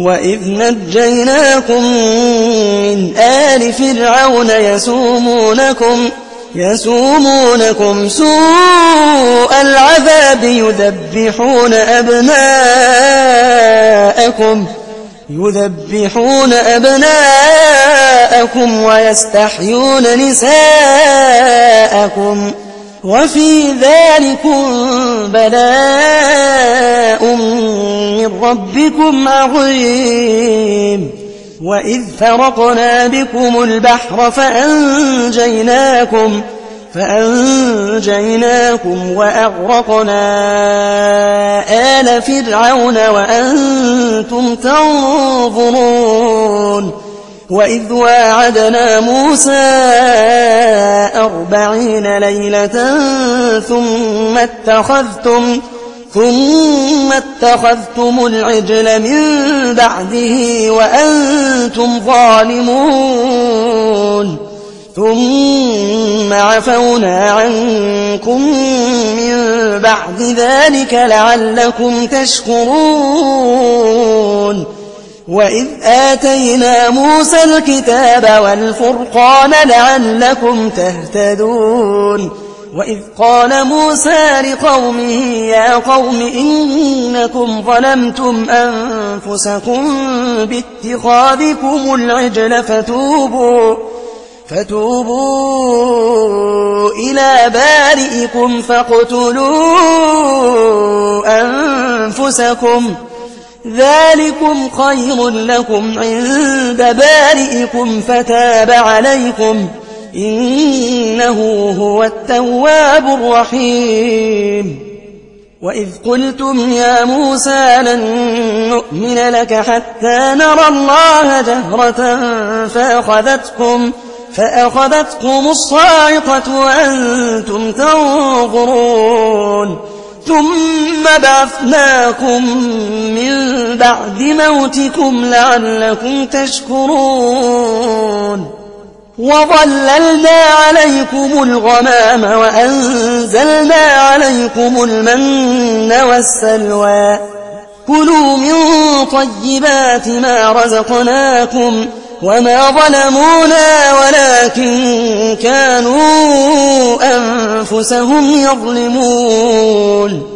وإذ نجيناكم من آل فرعون يسومونكم سوء العذاب يذبحون أبناءكم ويستحيون نساءكم وفي ذلكم بلاء من ربكم عظيم. وإذ فرقنا بكم البحر فأنجيناكم وأغرقنا آل فرعون وأنتم تنظرون. وإذ واعدنا موسى 40 ليلة ثم اتخذتم العجل من بعده وأنتم ظالمون. ثم عفونا عنكم من بعد ذلك لعلكم تشكرون. وإذ آتينا موسى الكتاب والفرقان لعلكم تهتدون. وإذ قال موسى لقومه يا قوم إنكم ظلمتم أنفسكم باتخاذكم العجل فتوبوا إلى بارئكم فاقتلوا أنفسكم ذلكم خير لكم عند بارئكم فتاب عليكم إنه هو التواب الرحيم. وإذ قلتم يا موسى لن نؤمن لك حتى نرى الله جهرة فأخذتكم الصاعقة وأنتم تنظرون. ثم بعثناكم من بعد موتكم لعلكم تشكرون. وظللنا عليكم الغمام وأنزلنا عليكم المن والسلوى كلوا من طيبات ما رزقناكم وما ظلمونا ولكن كانوا أنفسهم يظلمون.